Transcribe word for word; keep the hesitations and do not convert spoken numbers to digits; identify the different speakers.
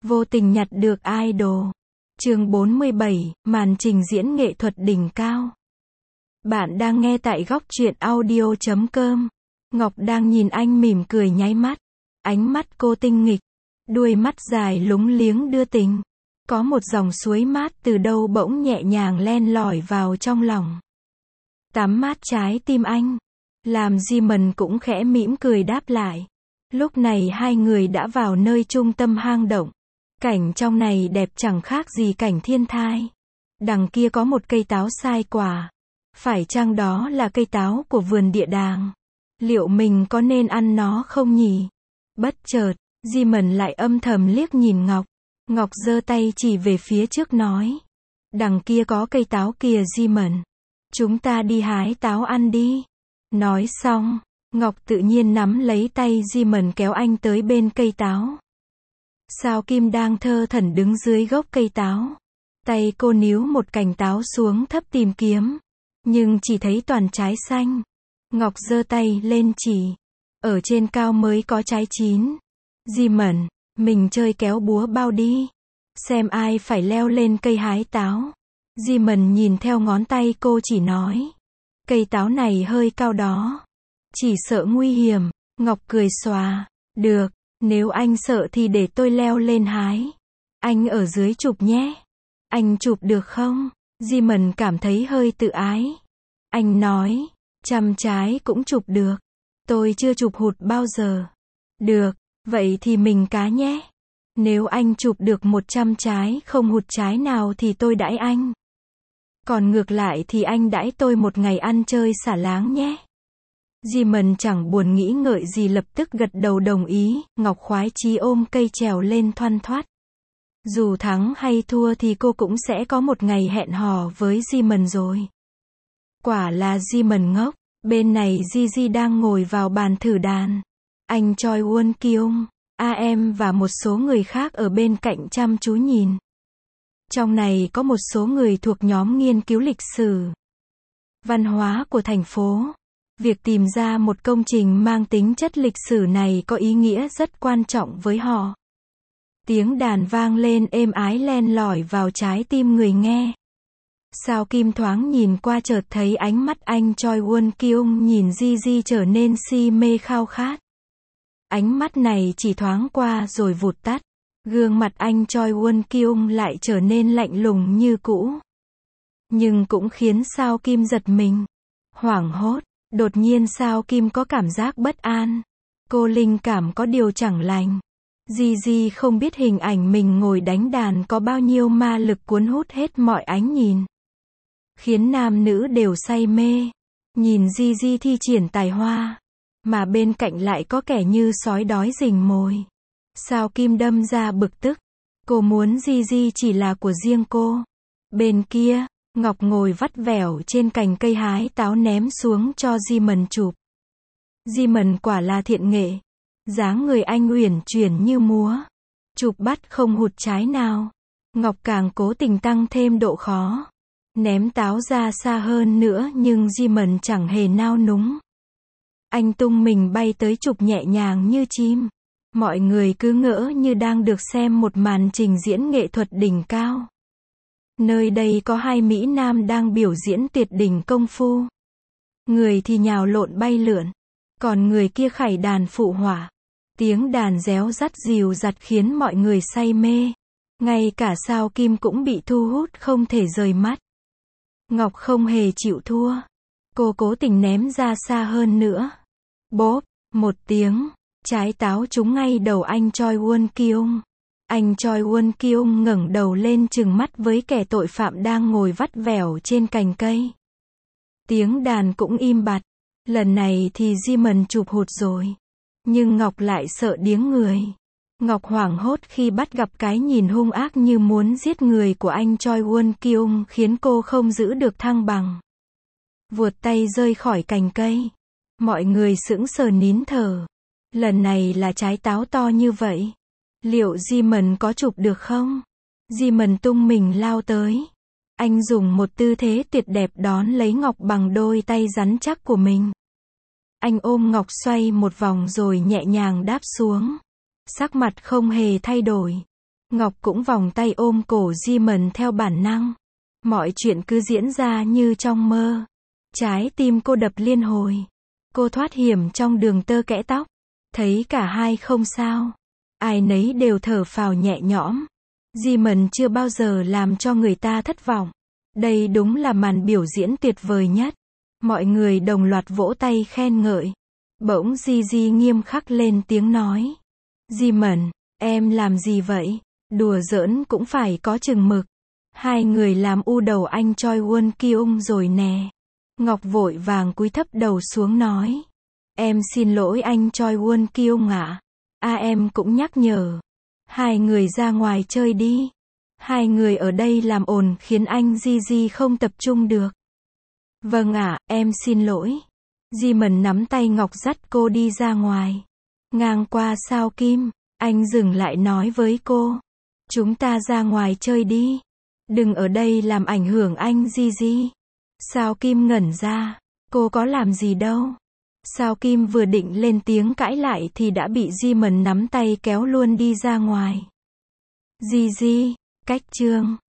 Speaker 1: Vô tình nhặt được idol. Chương bốn mươi bảy, màn trình diễn nghệ thuật đỉnh cao. Bạn đang nghe tại góc truyện audio chấm com. Ngọc đang nhìn anh mỉm cười nháy mắt. Ánh mắt cô tinh nghịch, đuôi mắt dài lúng liếng đưa tình. Có một dòng suối mát từ đâu bỗng nhẹ nhàng len lỏi vào trong lòng. Tắm mát trái tim anh. Làm Jimon cũng khẽ mỉm cười đáp lại. Lúc này hai người đã vào nơi trung tâm hang động. Cảnh trong này đẹp chẳng khác gì cảnh thiên thai. Đằng kia có một cây táo sai quả. Phải chăng đó là cây táo của vườn địa đàng? Liệu mình có nên ăn nó không nhỉ? Bất chợt, Jimon lại âm thầm liếc nhìn Ngọc. Ngọc giơ tay chỉ về phía trước nói. Đằng kia có cây táo kìa Jimon. Chúng ta đi hái táo ăn đi. Nói xong, Ngọc tự nhiên nắm lấy tay Jimon kéo anh tới bên cây táo. Sao Kim đang thơ thẩn đứng dưới gốc cây táo. Tay cô níu một cành táo xuống thấp tìm kiếm. Nhưng chỉ thấy toàn trái xanh. Ngọc giơ tay lên chỉ. Ở trên cao mới có trái chín. Jimon, mình chơi kéo búa bao đi. Xem ai phải leo lên cây hái táo. Jimon nhìn theo ngón tay cô chỉ nói. Cây táo này hơi cao đó. Chỉ sợ nguy hiểm. Ngọc cười xòa. Được, nếu anh sợ thì để tôi leo lên hái. Anh ở dưới chụp nhé. Anh chụp được không? Jimon cảm thấy hơi tự ái. Anh nói, trăm trái cũng chụp được. Tôi chưa chụp hụt bao giờ. Được, vậy thì mình cá nhé. Nếu anh chụp được một trăm trái không hụt trái nào thì tôi đãi anh. Còn ngược lại thì anh đãi tôi một ngày ăn chơi xả láng nhé. Jimon chẳng buồn nghĩ ngợi gì lập tức gật đầu đồng ý. Ngọc khoái chí ôm cây trèo lên thoăn thoắt. Dù thắng hay thua thì cô cũng sẽ có một ngày hẹn hò với Jimon rồi. Quả là Jimon ngốc. Bên này Gigi đang ngồi vào bàn thử đàn. Anh Choi Won Kyung, a em và một số người khác ở bên cạnh chăm chú nhìn. Trong này có một số người thuộc nhóm nghiên cứu lịch sử, văn hóa của thành phố. Việc tìm ra một công trình mang tính chất lịch sử này có ý nghĩa rất quan trọng với họ. Tiếng đàn vang lên êm ái len lỏi vào trái tim người nghe. Sao Kim thoáng nhìn qua chợt thấy ánh mắt anh Choi Won Kyung nhìn Gigi trở nên si mê khao khát. Ánh mắt này chỉ thoáng qua rồi vụt tắt. Gương mặt anh Choi Won Kyung lại trở nên lạnh lùng như cũ. Nhưng cũng khiến Sao Kim giật mình. Hoảng hốt, đột nhiên Sao Kim có cảm giác bất an. Cô linh cảm có điều chẳng lành. Gigi không biết hình ảnh mình ngồi đánh đàn có bao nhiêu ma lực cuốn hút hết mọi ánh nhìn. Khiến nam nữ đều say mê. Nhìn Gigi thi triển tài hoa. Mà bên cạnh lại có kẻ như sói đói rình mồi. Sao Kim đâm ra bực tức. Cô muốn Gigi chỉ là của riêng cô. Bên kia, Ngọc ngồi vắt vẻo trên cành cây hái táo ném xuống cho Jimon chụp. Jimon quả là thiện nghệ. Dáng người anh uyển chuyển như múa. Chụp bắt không hụt trái nào. Ngọc càng cố tình tăng thêm độ khó. Ném táo ra xa hơn nữa nhưng Jimon chẳng hề nao núng. Anh tung mình bay tới chụp nhẹ nhàng như chim. Mọi người cứ ngỡ như đang được xem một màn trình diễn nghệ thuật đỉnh cao. Nơi đây có hai mỹ nam đang biểu diễn tuyệt đỉnh công phu. Người thì nhào lộn bay lượn. Còn người kia khải đàn phụ họa. Tiếng đàn réo rắt dìu dặt khiến mọi người say mê. Ngay cả Sao Kim cũng bị thu hút không thể rời mắt. Ngọc không hề chịu thua. Cô cố tình ném ra xa hơn nữa. Bốp, một tiếng, trái táo trúng ngay đầu anh Choi Won Kyung. Anh Choi Won Kyung ngẩng đầu lên trừng mắt với kẻ tội phạm đang ngồi vắt vẻo trên cành cây. Tiếng đàn cũng im bặt. Lần này thì Jimon chụp hụt rồi. Nhưng Ngọc lại sợ điếng người. Ngọc hoảng hốt khi bắt gặp cái nhìn hung ác như muốn giết người của anh Choi Won Kyung khiến cô không giữ được thăng bằng. Vuột tay rơi khỏi cành cây. Mọi người sững sờ nín thở. Lần này là trái táo to như vậy. Liệu Jimon có chụp được không? Jimon tung mình lao tới. Anh dùng một tư thế tuyệt đẹp đón lấy Ngọc bằng đôi tay rắn chắc của mình. Anh ôm Ngọc xoay một vòng rồi nhẹ nhàng đáp xuống. Sắc mặt không hề thay đổi. Ngọc cũng vòng tay ôm cổ Di Mần theo bản năng. Mọi chuyện cứ diễn ra như trong mơ. Trái tim cô đập liên hồi. Cô thoát hiểm trong đường tơ kẽ tóc. Thấy cả hai không sao. Ai nấy đều thở phào nhẹ nhõm. Di Mần chưa bao giờ làm cho người ta thất vọng. Đây đúng là màn biểu diễn tuyệt vời nhất. Mọi người đồng loạt vỗ tay khen ngợi. Bỗng Di Di nghiêm khắc lên tiếng nói. Di Mần, em làm gì vậy? Đùa giỡn cũng phải có chừng mực. Hai người làm u đầu anh Choi Won Kyung rồi nè. Ngọc vội vàng cúi thấp đầu xuống nói. Em xin lỗi anh Choi Won Kyung ạ. À. À em cũng nhắc nhở. Hai người ra ngoài chơi đi. Hai người ở đây làm ồn khiến anh Di Di không tập trung được. Vâng ạ, à, em xin lỗi. Di Mần nắm tay Ngọc dắt cô đi ra ngoài. Ngang qua Sao Kim, anh dừng lại nói với cô. Chúng ta ra ngoài chơi đi. Đừng ở đây làm ảnh hưởng anh Di Di. Sao Kim ngẩn ra. Cô có làm gì đâu. Sao Kim vừa định lên tiếng cãi lại thì đã bị Di Mần nắm tay kéo luôn đi ra ngoài. Di Di, cách chương.